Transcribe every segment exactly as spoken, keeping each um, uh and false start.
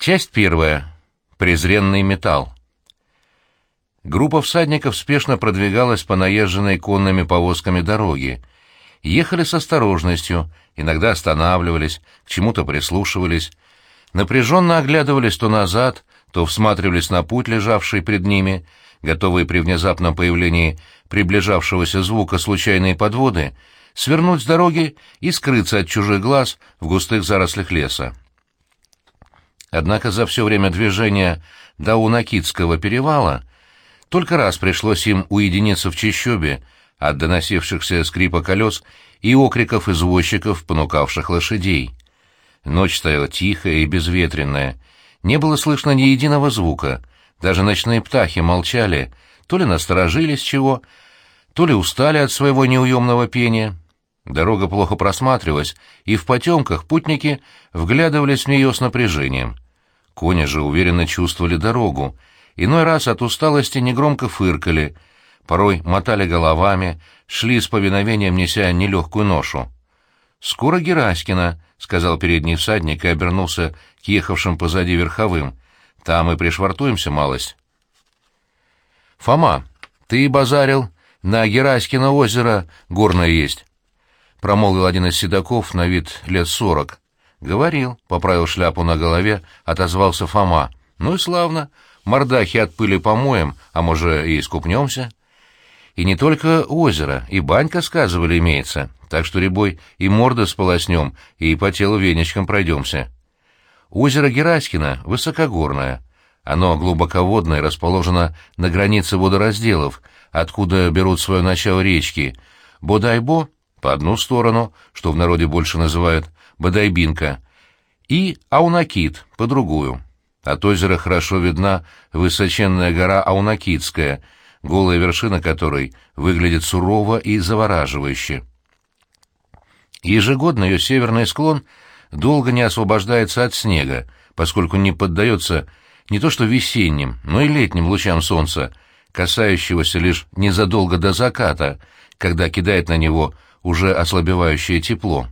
Часть первая. Презренный металл. Группа всадников спешно продвигалась по наезженной конными повозками дороге. Ехали с осторожностью, иногда останавливались, к чему-то прислушивались, напряженно оглядывались то назад, то всматривались на путь, лежавший пред ними, готовые при внезапном появлении приближавшегося звука случайные подводы свернуть с дороги и скрыться от чужих глаз в густых зарослях леса. Однако за все время движения до Аунакитского перевала только раз пришлось им уединиться в чащобе от доносившихся скрипа колес и окриков извозчиков, понукавших лошадей. Ночь стояла тихая и безветренная, не было слышно ни единого звука, даже ночные птахи молчали, то ли насторожились чего, то ли устали от своего неуемного пения. Дорога плохо просматривалась, и в потемках путники вглядывались в нее с напряжением. Кони же уверенно чувствовали дорогу, иной раз от усталости негромко фыркали, порой мотали головами, шли с повиновением, неся нелегкую ношу. «Скоро Гераськино», — сказал передний всадник и обернулся к ехавшим позади верховым. «Там и пришвартуемся малость». «Фома, ты базарил, на Гераськино озеро горное есть», — промолвил один из седаков на вид лет сорок. «Говорил», — поправил шляпу на голове, отозвался Фома. «Ну и славно. Мордахи от пыли помоем, а может, и искупнемся». «И не только озеро, и банька, сказывали, имеется, так что, рябой, и морды сполоснем, и по телу веничком пройдемся». Озеро Гераськино высокогорное. Оно глубоководное, расположено на границе водоразделов, откуда берут свое начало речки Бодайбо по одну сторону, что в народе больше называют Бодайбинка, и Аунакит по другую. От озера хорошо видна высоченная гора Аунакитская, голая вершина которой выглядит сурово и завораживающе. Ежегодно ее северный склон долго не освобождается от снега, поскольку не поддается не то что весенним, но и летним лучам солнца, касающегося лишь незадолго до заката, когда кидает на него уже ослабевающее тепло.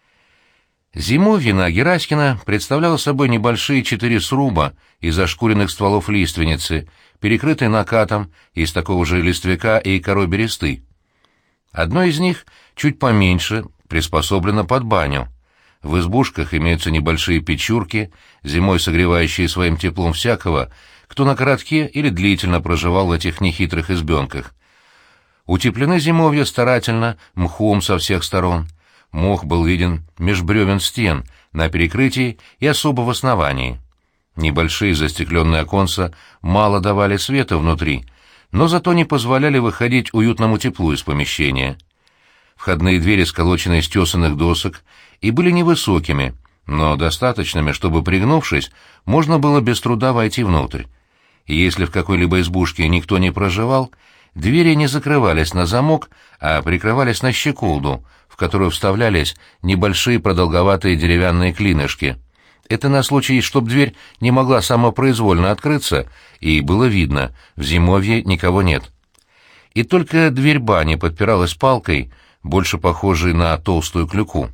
Зимовье на Гераськино представляло собой небольшие четыре сруба из ошкуренных стволов лиственницы, перекрытые накатом из такого же листвяка и корой бересты. Одно из них, чуть поменьше, приспособлено под баню. В избушках имеются небольшие печурки, зимой согревающие своим теплом всякого, кто на коротке или длительно проживал в этих нехитрых избенках. Утеплены зимовья старательно, мхом со всех сторон. Мох был виден меж бревен стен, на перекрытии и особо в основании. Небольшие застекленные оконца мало давали света внутри, но зато не позволяли выходить уютному теплу из помещения. Входные двери сколочены из тесаных досок и были невысокими, но достаточными, чтобы, пригнувшись, можно было без труда войти внутрь. И если в какой-либо избушке никто не проживал, двери не закрывались на замок, а прикрывались на щеколду, в которую вставлялись небольшие продолговатые деревянные клинышки. Это на случай, чтоб дверь не могла самопроизвольно открыться, и было видно, в зимовье никого нет. И только дверь бани подпиралась палкой, больше похожей на толстую клюку.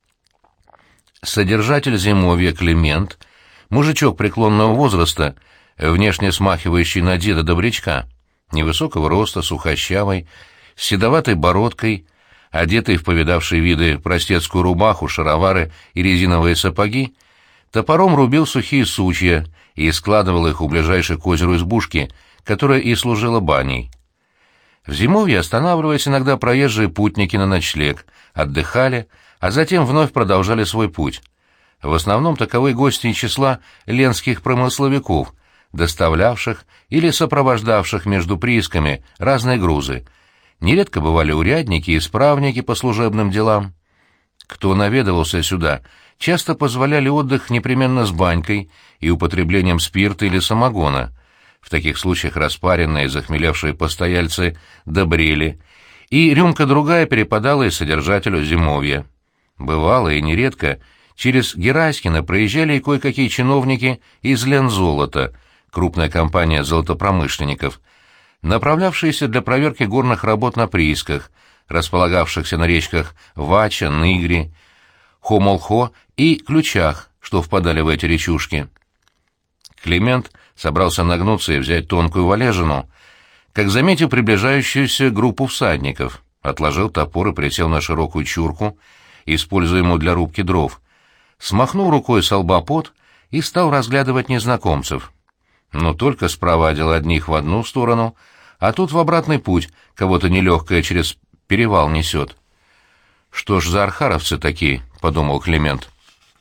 Содержатель зимовья Климент, мужичок преклонного возраста, внешне смахивающий на деда Добрячка, невысокого роста, сухощавый, с седоватой бородкой, одетый в повидавшие виды простецкую рубаху, шаровары и резиновые сапоги, топором рубил сухие сучья и складывал их у ближайшей к озеру избушки, которая и служила баней. В зимовье останавливались иногда проезжие путники на ночлег, отдыхали, а затем вновь продолжали свой путь. В основном таковые гости из числа ленских промысловиков, доставлявших или сопровождавших между приисками разные грузы. Нередко бывали урядники и исправники по служебным делам. Кто наведывался сюда, часто позволяли отдых непременно с банькой и употреблением спирта или самогона. В таких случаях распаренные и захмелевшие постояльцы добрели, и рюмка-другая перепадала и содержателю зимовья. Бывало и нередко через Гераськино проезжали и кое-какие чиновники из Лензолота, крупная компания золотопромышленников, направлявшиеся для проверки горных работ на приисках, располагавшихся на речках Вача, Ныгри, Хомолхо и Ключах, что впадали в эти речушки. Климент собрался нагнуться и взять тонкую валежину, как заметил приближающуюся группу всадников, отложил топор и присел на широкую чурку, используемую для рубки дров, смахнул рукой со лба пот и стал разглядывать незнакомцев. Но только спровадил одних в одну сторону, а тут в обратный путь кого-то нелегкое через перевал несет. «Что ж за архаровцы такие?» — подумал Климент.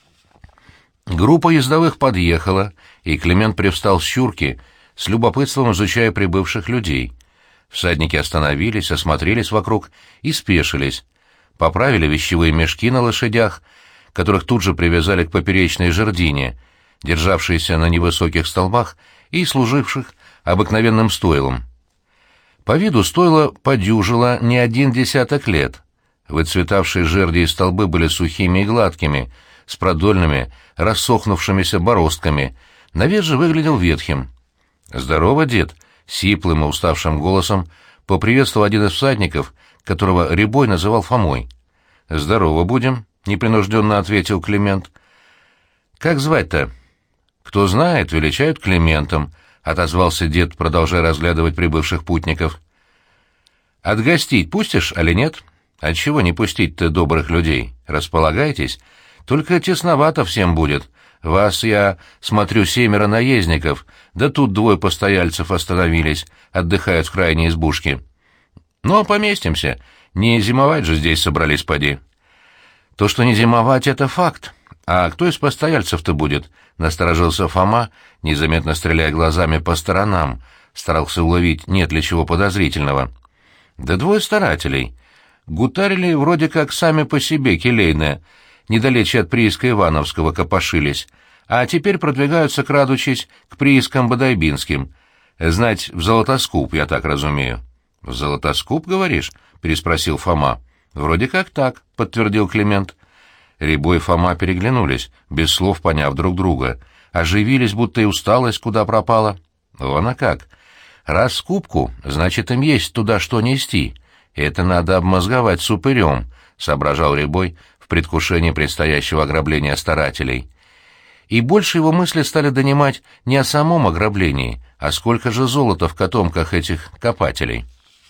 Группа ездовых подъехала, и Климент привстал с чурки, с любопытством изучая прибывших людей. Всадники остановились, осмотрелись вокруг и спешились, поправили вещевые мешки на лошадях, которых тут же привязали к поперечной жердине, державшейся на невысоких столбах и служивших обыкновенным стойлом. По виду стойло подюжило не один десяток лет. Выцветавшие жерди и столбы были сухими и гладкими, с продольными, рассохнувшимися бороздками. Навес же выглядел ветхим. «Здорово, дед!» — сиплым и уставшим голосом поприветствовал один из всадников, которого Рябой называл Фомой. «Здорово будем», — непринужденно ответил Климент. «Как звать-то?» «Кто знает, величают Климентом», — отозвался дед, продолжая разглядывать прибывших путников. «Отгостить пустишь, али нет?» «Отчего не пустить-то добрых людей? Располагайтесь. Только тесновато всем будет. Вас, я смотрю, семеро наездников, да тут двое постояльцев остановились, отдыхают в крайней избушке. Ну, а поместимся. Не зимовать же здесь собрались, поди». «То, что не зимовать, — это факт. А кто из постояльцев-то будет?» — насторожился Фома, незаметно стреляя глазами по сторонам, старался уловить, нет ли чего подозрительного. «Да двое старателей. Гутарили вроде как сами по себе келейные, недалече от прииска Ивановского копошились, а теперь продвигаются, крадучись, к приискам Бодайбинским. Знать, в Золотоскуп, я так разумею». «В Золотоскуп, говоришь?» — переспросил Фома. «Вроде как так», — подтвердил Климент. Рябой и Фома переглянулись, без слов поняв друг друга. Оживились, будто и усталость куда пропала. «Вон а как. Раз скупку, значит, им есть туда что нести. Это надо обмозговать с упырем», — соображал Рябой в предвкушении предстоящего ограбления старателей. И больше его мысли стали донимать не о самом ограблении, а сколько же золота в котомках этих копателей.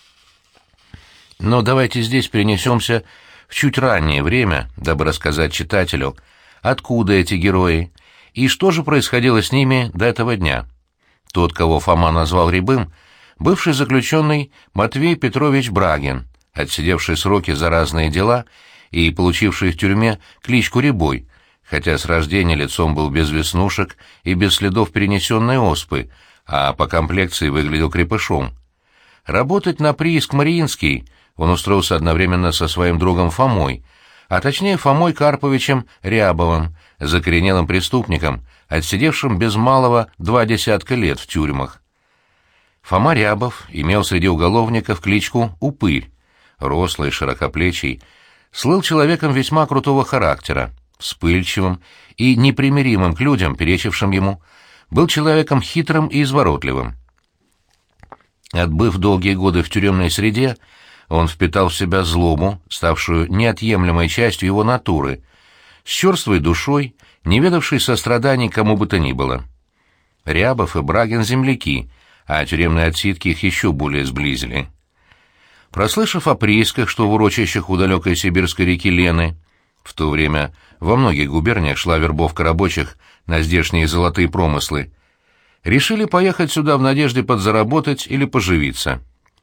Но давайте здесь перенесемся в чуть раннее время, дабы рассказать читателю, откуда эти герои и что же происходило с ними до этого дня. Тот, кого Фома назвал Рябым, бывший заключенный Матвей Петрович Брагин, отсидевший сроки за разные дела и получивший в тюрьме кличку Рябой, хотя с рождения лицом был без веснушек и без следов перенесенной оспы, а по комплекции выглядел крепышом. Работать на прииск Мариинский он устроился одновременно со своим другом Фомой, а точнее Фомой Карповичем Рябовым, закоренелым преступником, отсидевшим без малого два десятка лет в тюрьмах. Фома Рябов имел среди уголовников кличку «Упырь», рослый, широкоплечий, слыл человеком весьма крутого характера, вспыльчивым и непримиримым к людям, перечившим ему, был человеком хитрым и изворотливым. Отбыв долгие годы в тюремной среде, он впитал в себя злобу, ставшую неотъемлемой частью его натуры, с черствой душой, не ведавшей состраданий кому бы то ни было. Рябов и Брагин — земляки, а тюремные отсидки их еще более сблизили. Прослышав о приисках, что в урочищах у далекой сибирской реки Лены, в то время во многих губерниях шла вербовка рабочих на здешние золотые промыслы, решили поехать сюда в надежде подзаработать или поживиться.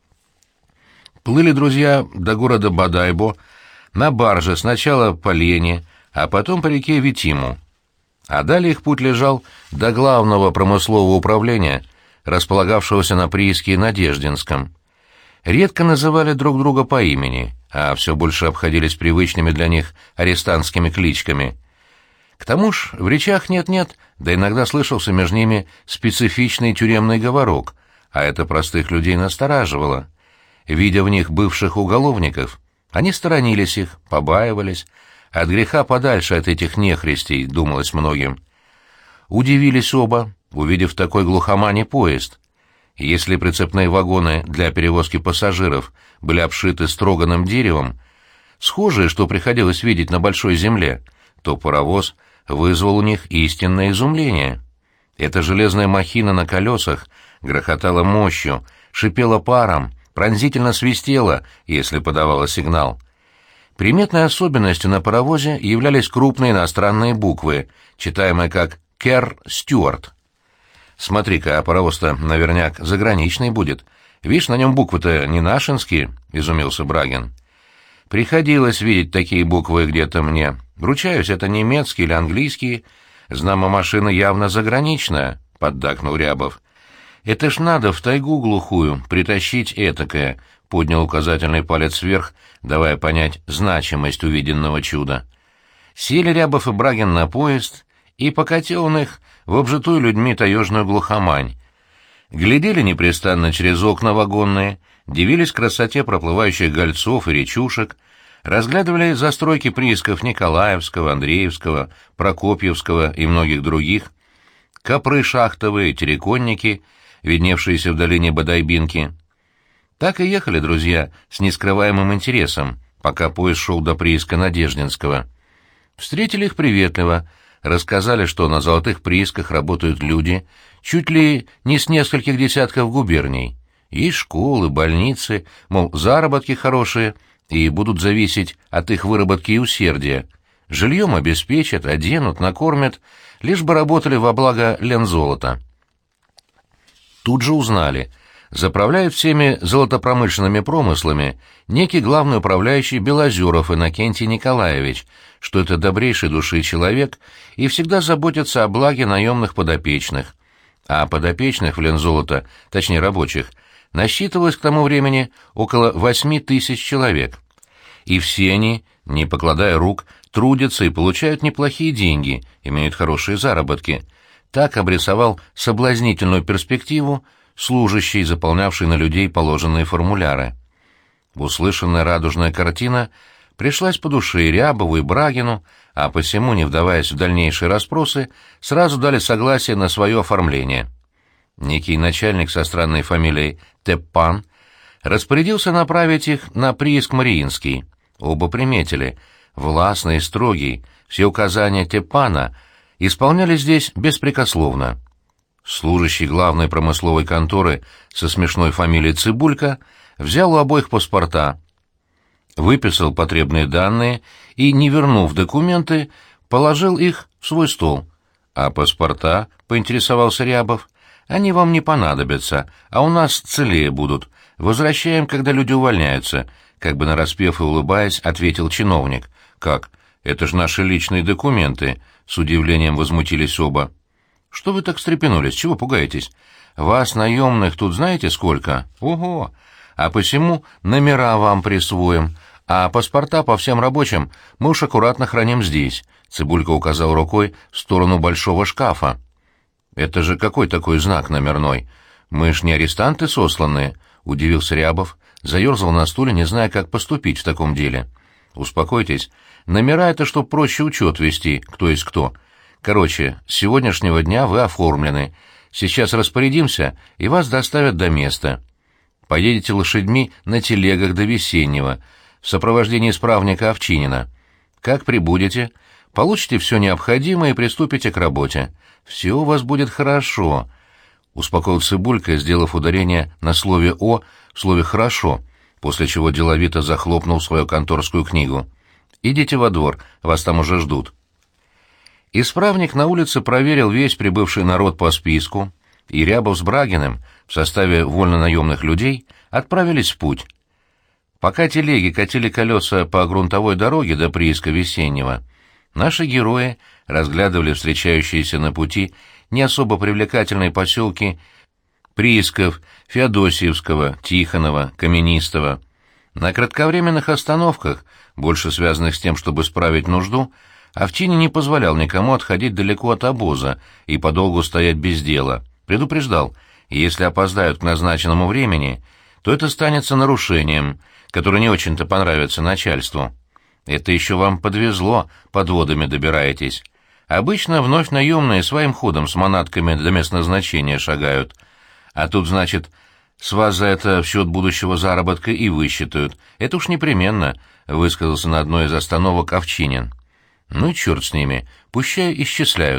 Плыли друзья до города Бодайбо на барже сначала по Лене, а потом по реке Витиму. А далее их путь лежал до главного промыслового управления, располагавшегося на прииске Надеждинском. Редко называли друг друга по имени, а все больше обходились привычными для них арестантскими кличками. К тому ж в речах нет-нет, да иногда слышался между ними специфичный тюремный говорок, а это простых людей настораживало. Видя в них бывших уголовников, они сторонились их, побаивались, от греха подальше от этих нехристей, думалось многим. Удивились оба, увидев такой глухоманий поезд. Если прицепные вагоны для перевозки пассажиров были обшиты строганым деревом, схожие, что приходилось видеть на большой земле, то паровоз вызвал у них истинное изумление. Эта железная махина на колесах грохотала мощью, шипела паром, пронзительно свистела, если подавала сигнал. Приметной особенностью на паровозе являлись крупные иностранные буквы, читаемые как «Кер Стюарт». «Смотри-ка, а паровоз-то наверняк заграничный будет. Видишь, на нем буквы-то не нашинские», — изумился Брагин. «Приходилось видеть такие буквы где-то мне. Ручаюсь, это немецкие или английские. Знамо машина явно заграничная», — поддакнул Рябов. «Это ж надо в тайгу глухую притащить этакое», — поднял указательный палец вверх, давая понять значимость увиденного чуда. Сели Рябов и Брагин на поезд, и покатил он их в обжитую людьми таежную глухомань. Глядели непрестанно через окна вагонные, дивились красоте проплывающих гольцов и речушек, разглядывали застройки приисков Николаевского, Андреевского, Прокопьевского и многих других, копры шахтовые, терриконники, видневшиеся в долине Бодайбинки. Так и ехали друзья с нескрываемым интересом, пока поезд шел до прииска Надеждинского. Встретили их приветливо, рассказали, что на золотых приисках работают люди чуть ли не с нескольких десятков губерний. Есть школы, больницы, мол, заработки хорошие и будут зависеть от их выработки и усердия. Жильем обеспечат, оденут, накормят, лишь бы работали во благо Лензолота. Тут же узнали, заправляет всеми золотопромышленными промыслами некий главный управляющий Белозеров Иннокентий Николаевич, что это добрейшей души человек и всегда заботится о благе наемных подопечных. А подопечных в Лензолото, точнее рабочих, насчитывалось к тому времени около восьми тысяч человек. И все они, не покладая рук, трудятся и получают неплохие деньги, имеют хорошие заработки. Так обрисовал соблазнительную перспективу служащий, заполнявший на людей положенные формуляры. Услышанная радужная картина пришлась по душе и Рябову, и Брагину, а посему, не вдаваясь в дальнейшие расспросы, сразу дали согласие на свое оформление. Некий начальник со странной фамилией Теппан распорядился направить их на прииск Мариинский. Оба приметили, властный и строгий, все указания Теппана исполняли здесь беспрекословно. Служащий главной промысловой конторы со смешной фамилией Цыбулька взял у обоих паспорта, выписал потребные данные и, не вернув документы, положил их в свой стол. «А паспорта?» — поинтересовался Рябов. «Они вам не понадобятся, а у нас целее будут. Возвращаем, когда люди увольняются», — как бы нараспев и улыбаясь, ответил чиновник. «Как? Это же наши личные документы», — с удивлением возмутились оба. «Что вы так встрепенулись? Чего пугаетесь? Вас, наемных, тут знаете сколько? Ого! А посему номера вам присвоим, а паспорта по всем рабочим мы уж аккуратно храним здесь», — Цыбулька указал рукой в сторону большого шкафа. «Это же какой такой знак номерной? Мы ж не арестанты сосланные», — удивился Рябов, заерзал на стуле, не зная, как поступить в таком деле. «Успокойтесь, номера — это чтоб проще учет вести, кто есть кто. Короче, с сегодняшнего дня вы оформлены. Сейчас распорядимся, и вас доставят до места. Поедете лошадьми на телегах до Весеннего, в сопровождении исправника Овчинина. Как прибудете, получите все необходимое и приступите к работе. Все у вас будет хорошо», — успокоил Цыбулька, сделав ударение на слове «о» в слове «хорошо», после чего деловито захлопнул свою конторскую книгу. «Идите во двор, вас там уже ждут». Исправник на улице проверил весь прибывший народ по списку, и Рябов с Брагиным в составе вольнонаемных людей отправились в путь. Пока телеги катили колеса по грунтовой дороге до прииска Весеннего, наши герои разглядывали встречающиеся на пути не особо привлекательные поселки приисков Феодосиевского, Тихонова, Каменистого. На кратковременных остановках, больше связанных с тем, чтобы справить нужду, Овчинин не позволял никому отходить далеко от обоза и подолгу стоять без дела. Предупреждал, если опоздают к назначенному времени, то это станется нарушением, которое не очень-то понравится начальству. Это еще вам подвезло, подводами добираетесь. Обычно вновь наемные своим ходом с манатками до мест назначения шагают. А тут, значит, с вас за это в счет будущего заработка и высчитают. Это уж непременно, — высказался на одной из остановок Овчинин. «Ну и черт с ними, пущай исчисляют.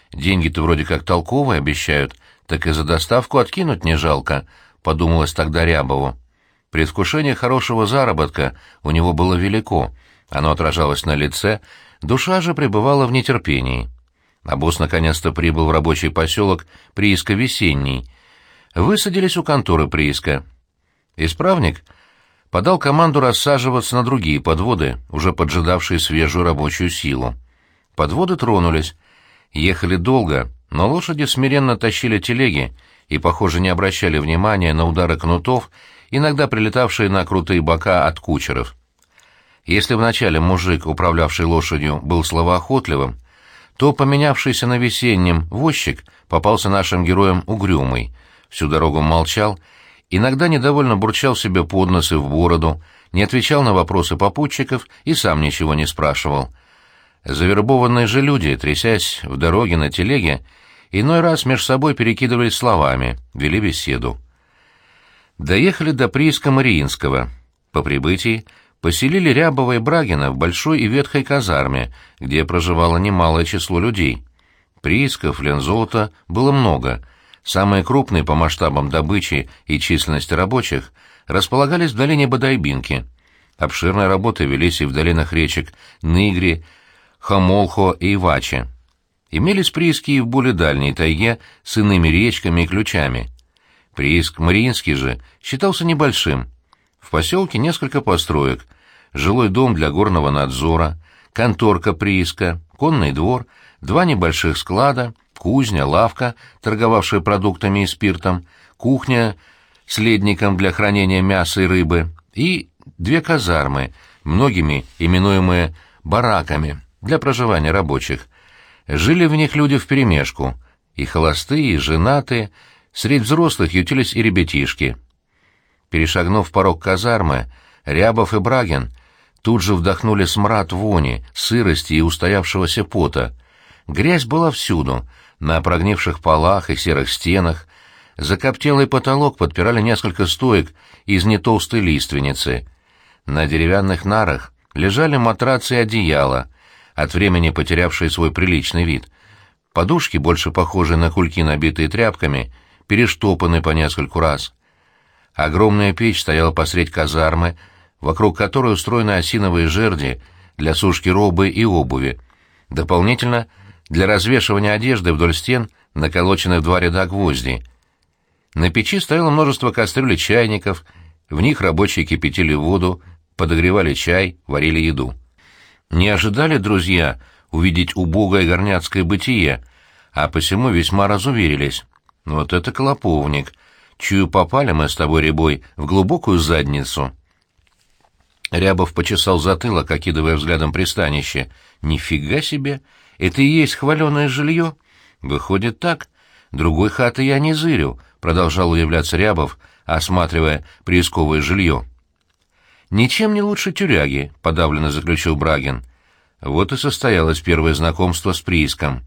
Деньги-то вроде как толковые обещают, так и за доставку откинуть не жалко, — подумалось тогда Рябову. Предвкушение хорошего заработка у него было велико, оно отражалось на лице, душа же пребывала в нетерпении. А босс наконец-то прибыл в рабочий поселок Прииска-Весенний. Высадились у конторы Прииска. Исправник подал команду рассаживаться на другие подводы, уже поджидавшие свежую рабочую силу. Подводы тронулись. Ехали долго, но лошади смиренно тащили телеги и, похоже, не обращали внимания на удары кнутов, иногда прилетавшие на крутые бока от кучеров. Если вначале мужик, управлявший лошадью, был словоохотливым, то поменявшийся на Весеннем возчик попался нашим героям угрюмый, всю дорогу молчал, иногда недовольно бурчал себе под нос и в бороду, не отвечал на вопросы попутчиков и сам ничего не спрашивал. Завербованные же люди, трясясь в дороге на телеге, иной раз меж собой перекидывались словами, вели беседу. Доехали до прииска Мариинского. По прибытии поселили Рябова и Брагина в большой и ветхой казарме, где проживало немалое число людей. Приисков, лензолота было много. Самые крупные по масштабам добычи и численности рабочих располагались в долине Бодайбинки. Обширные работы велись и в долинах речек Ныгри, Хомолхо и Ивачи. Имелись прииски и в более дальней тайге с иными речками и ключами. Прииск Мариинский же считался небольшим. В поселке несколько построек, жилой дом для горного надзора, конторка прииска, конный двор, два небольших склада, кузня, лавка, торговавшая продуктами и спиртом, кухня с ледником для хранения мяса и рыбы и две казармы, многими именуемые бараками, для проживания рабочих. Жили в них люди вперемешку, и холостые, и женатые, средь взрослых ютились и ребятишки. Перешагнув порог казармы, Рябов и Брагин тут же вдохнули смрад вони, сырости и устоявшегося пота. Грязь была всюду, на прогнивших полах и серых стенах. Закоптелый потолок подпирали несколько стоек из нетолстой лиственницы. На деревянных нарах лежали матрацы и одеяла, от времени потерявшие свой приличный вид. Подушки, больше похожие на кульки, набитые тряпками, перештопаны по нескольку раз. Огромная печь стояла посредь казармы, вокруг которой устроены осиновые жерди для сушки робы и обуви. Дополнительно для развешивания одежды вдоль стен наколочены в два ряда гвозди. На печи стояло множество кастрюль и чайников, в них рабочие кипятили воду, подогревали чай, варили еду. Не ожидали друзья увидеть убогое горняцкое бытие, а посему весьма разуверились. Вот это клоповник! Чую, попали мы с тобой, Рябой, в глубокую задницу. Рябов почесал затылок, окидывая взглядом пристанище. Нифига себе! Это и есть хваленое жилье? Выходит так. Другой хаты я не зырю, продолжал удивляться Рябов, осматривая приисковое жилье. «Ничем не лучше тюряги», — подавленно заключил Брагин. Вот и состоялось первое знакомство с прииском.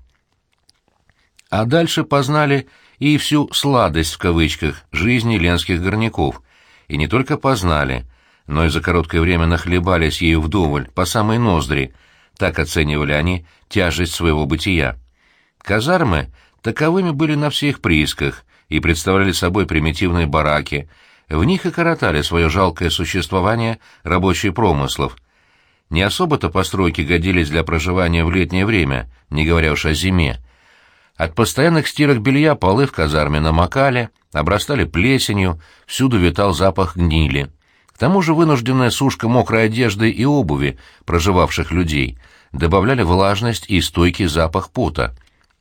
А дальше познали и всю «сладость» в кавычках жизни ленских горняков. И не только познали, но и за короткое время нахлебались ею вдоволь, по самой ноздри. Так оценивали они тяжесть своего бытия. Казармы таковыми были на всех приисках и представляли собой примитивные бараки. В них и коротали свое жалкое существование рабочие промыслов. Не особо-то постройки годились для проживания в летнее время, не говоря уж о зиме. От постоянных стирок белья полы в казарме намокали, обрастали плесенью, всюду витал запах гнили. К тому же вынужденная сушка мокрой одежды и обуви проживавших людей добавляли влажность и стойкий запах пота.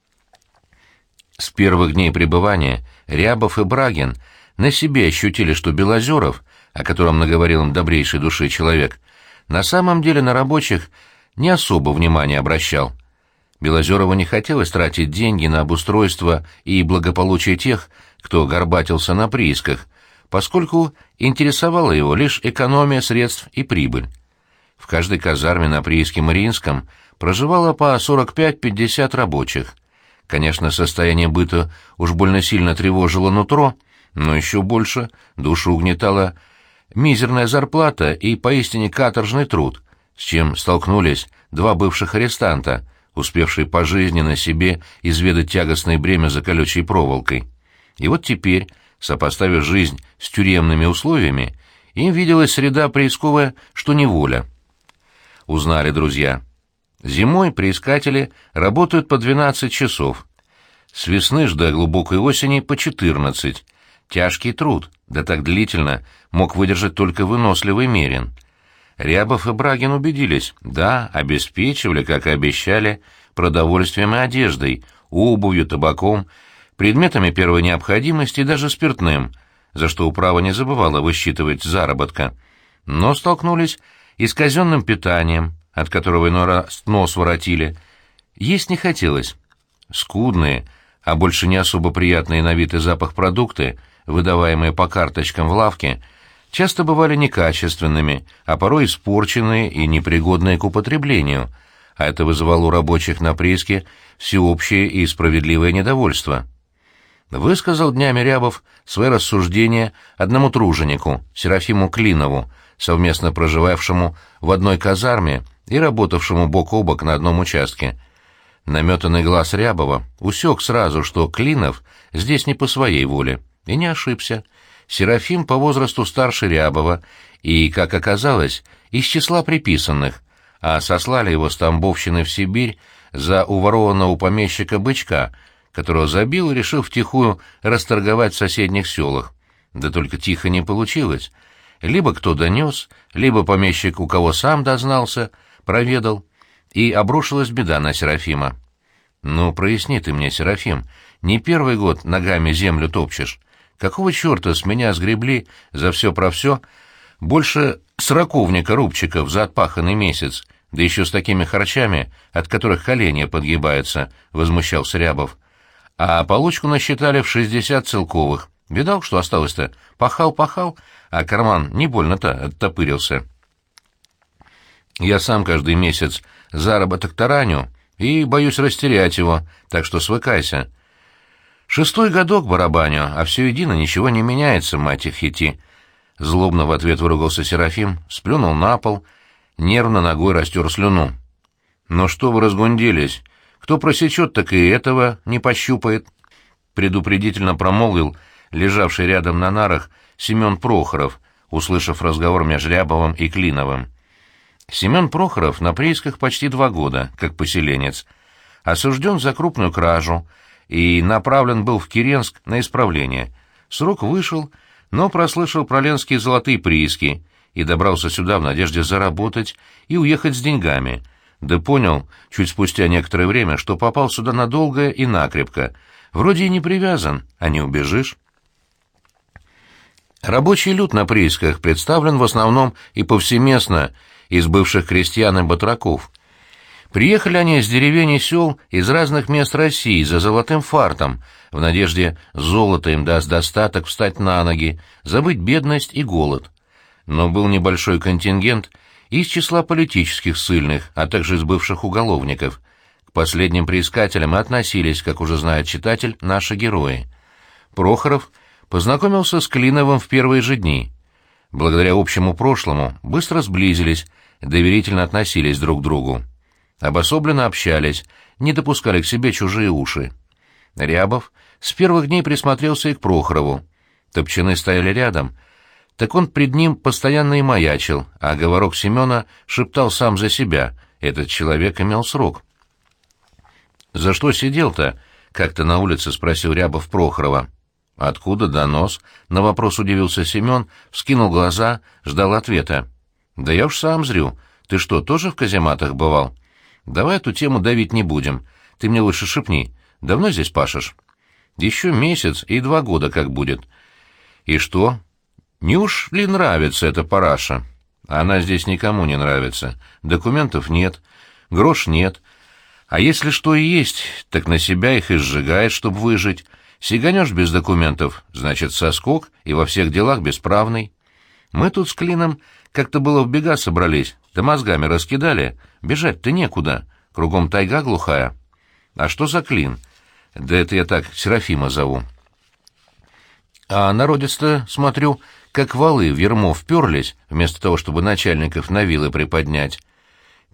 С первых дней пребывания Рябов и Брагин на себе ощутили, что Белозеров, о котором наговорил им добрейшей души человек, на самом деле на рабочих не особо внимания обращал. Белозерову не хотелось тратить деньги на обустройство и благополучие тех, кто горбатился на приисках, поскольку интересовала его лишь экономия средств и прибыль. В каждой казарме на прииске Мариинском проживало по сорок пять-пятьдесят рабочих. Конечно, состояние быта уж больно сильно тревожило нутро, но еще больше душу угнетала мизерная зарплата и поистине каторжный труд, с чем столкнулись два бывших арестанта, успевший пожизненно себе изведать тягостное бремя за колючей проволокой. И вот теперь, сопоставив жизнь с тюремными условиями, им виделась среда приисковая, что неволя. Узнали друзья. Зимой приискатели работают по двенадцать часов. С весны ж до глубокой осени по четырнадцать. Тяжкий труд, да так длительно, мог выдержать только выносливый мерин. Рябов и Брагин убедились, да, обеспечивали, как и обещали, продовольствием и одеждой, обувью, табаком, предметами первой необходимости и даже спиртным, за что управа не забывала высчитывать заработка. Но столкнулись и с казенным питанием, от которого иной раз нос воротили. Есть не хотелось. Скудные, а больше не особо приятные на вид и запах продукты, выдаваемые по карточкам в лавке, часто бывали некачественными, а порой испорченные и непригодные к употреблению, а это вызывало у рабочих на прииске всеобщее и справедливое недовольство. Высказал днями Рябов свои рассуждения одному труженику, Серафиму Клинову, совместно проживавшему в одной казарме и работавшему бок о бок на одном участке. Наметанный глаз Рябова усек сразу, что Клинов здесь не по своей воле, и не ошибся. Серафим по возрасту старше Рябова и, как оказалось, из числа приписанных, а сослали его с Тамбовщины в Сибирь за уворованного у помещика бычка, которого забил и решил втихую расторговать в соседних селах. Да только тихо не получилось. Либо кто донес, либо помещик, у кого сам дознался, проведал, и обрушилась беда на Серафима. «Ну, проясни ты мне, Серафим, не первый год ногами землю топчешь. Какого черта с меня сгребли за все про все больше сороковника рубчиков за отпаханный месяц, да еще с такими харчами, от которых коленя подгибаются?» — возмущался Рябов. «А получку насчитали в шестьдесят целковых. Видал, что осталось-то? Пахал-пахал, а карман не больно-то оттопырился. Я сам каждый месяц заработок тараню и боюсь растерять его, так что свыкайся. Шестой годок барабаню, а все едино ничего не меняется, мать их идти». Злобно в ответ выругался Серафим, сплюнул на пол, нервно ногой растер слюну. «Ну что вы разгунделись? Кто просечет, так и этого не пощупает», — предупредительно промолвил лежавший рядом на нарах Семен Прохоров, услышав разговор между Рябовым и Клиновым. Семен Прохоров на приисках почти два года, как поселенец, осужден за крупную кражу и направлен был в Киренск на исправление. Срок вышел, но прослышал про ленские золотые прииски и добрался сюда в надежде заработать и уехать с деньгами. Да понял, чуть спустя некоторое время, что попал сюда надолго и накрепко. Вроде и не привязан, а не убежишь. Рабочий люд на приисках представлен в основном и повсеместно из бывших крестьян и батраков. Приехали они из деревень и сел из разных мест России за золотым фартом, в надежде золото им даст достаток встать на ноги, забыть бедность и голод. Но был небольшой контингент из числа политических ссыльных, а также из бывших уголовников. К последним приискателям относились, как уже знает читатель, наши герои. Прохоров познакомился с Клиновым в первые же дни. Благодаря общему прошлому быстро сблизились, доверительно относились друг к другу. Обособленно общались, не допускали к себе чужие уши. Рябов с первых дней присмотрелся и к Прохорову. Топчаны стояли рядом, так он пред ним постоянно и маячил, а говорок Семена шептал сам за себя. Этот человек имел срок. «За что сидел-то?» — как-то на улице спросил Рябов Прохорова. «Откуда донос?» — на вопрос удивился Семен, вскинул глаза, ждал ответа. «Да я уж сам зрю. Ты что, тоже в казематах бывал? Давай эту тему давить не будем. Ты мне лучше шепни. Давно здесь пашешь?» «Еще месяц и два года как будет». «И что? Не уж ли нравится эта параша?» «Она здесь никому не нравится. Документов нет, грош нет. А если что и есть, так на себя их и сжигает, чтобы выжить. Сиганешь без документов, значит, соскок и во всех делах бесправный. Мы тут с Клином как-то было в бега собрались, да мозгами раскидали. Бежать-то некуда, кругом тайга глухая». «А что за Клин?» «Да это я так Серафима зову». «А народец-то, смотрю, как валы в ермо вперлись, вместо того, чтобы начальников на вилы приподнять.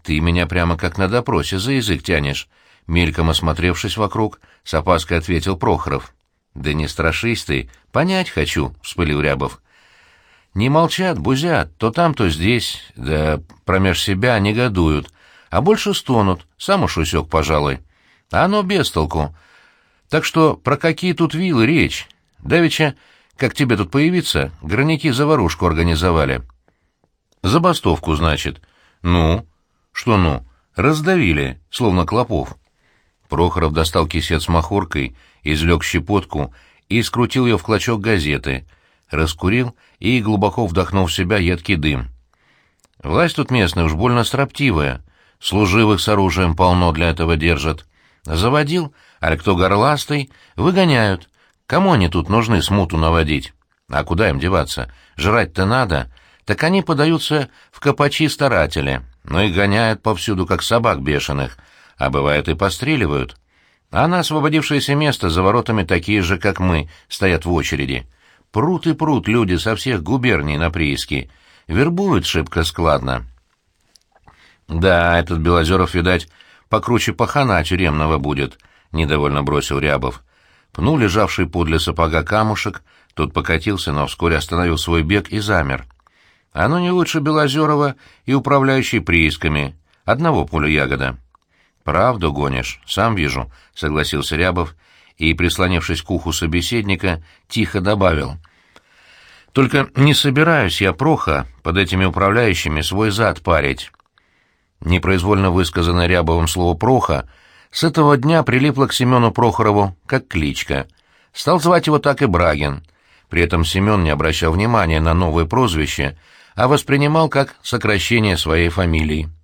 «Ты меня прямо как на допросе за язык тянешь», — мельком осмотревшись вокруг, с опаской ответил Прохоров. «Да не страшись ты, понять хочу», — вспылил Рябов. «Не молчат, бузят, то там, то здесь, да промеж себя негодуют, а больше стонут, сам уж усек, пожалуй. А оно без толку. Так что про какие тут виллы речь? Давеча, как тебе тут появиться, горняки заварушку организовали». «Забастовку, значит?» «Ну?» «Что ну?» «Раздавили, словно клопов». Прохоров достал кисет с махоркой, извлек щепотку и скрутил ее в клочок газеты, раскурил и глубоко вдохнул в себя едкий дым. «Власть тут местная уж больно строптивая, служивых с оружием полно для этого держат. Заводил, а кто горластый, выгоняют. Кому они тут нужны смуту наводить? А куда им деваться? Жрать-то надо. Так они подаются в копачи-старатели, но их гоняют повсюду, как собак бешеных, а бывает и постреливают. А на освободившееся место за воротами такие же, как мы, стоят в очереди. Прут и прут люди со всех губерний на прииски. Вербуют шибко складно». «Да, этот Белозеров, видать, покруче пахана тюремного будет», — недовольно бросил Рябов. Пнул лежавший подле сапога камушек, тот покатился, но вскоре остановил свой бег и замер. «Оно не лучше Белозерова и управляющей приисками. Одного пуля ягода». «Правду гонишь, сам вижу», — согласился Рябов и, прислонившись к уху собеседника, тихо добавил. «Только не собираюсь я, Проха, под этими управляющими свой зад парить». Непроизвольно высказанное Рябовым слово «Проха» с этого дня прилипло к Семену Прохорову как кличка. Стал звать его так и Брагин. При этом Семен не обращал внимания на новое прозвище, а воспринимал как сокращение своей фамилии.